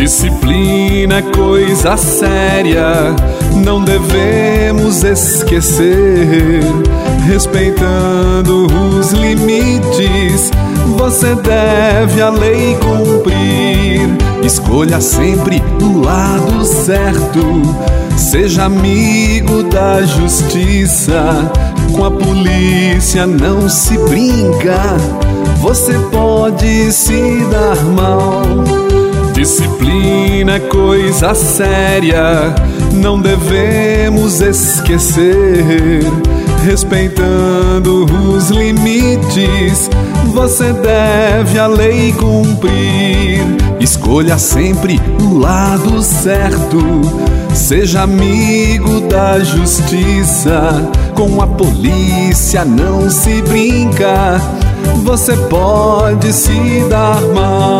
Disciplina é coisa séria, não devemos esquecer. Respeitando os limites, você deve a lei cumprir. Escolha sempre o lado certo, seja amigo da justiça. Com a polícia não se brinca, você pode se dar mal. Disciplina é coisa séria, não devemos esquecer. Respeitando os limites, você deve a lei cumprir. Escolha sempre o lado certo, seja amigo da justiça. Com a polícia não se brinca, você pode se dar mal.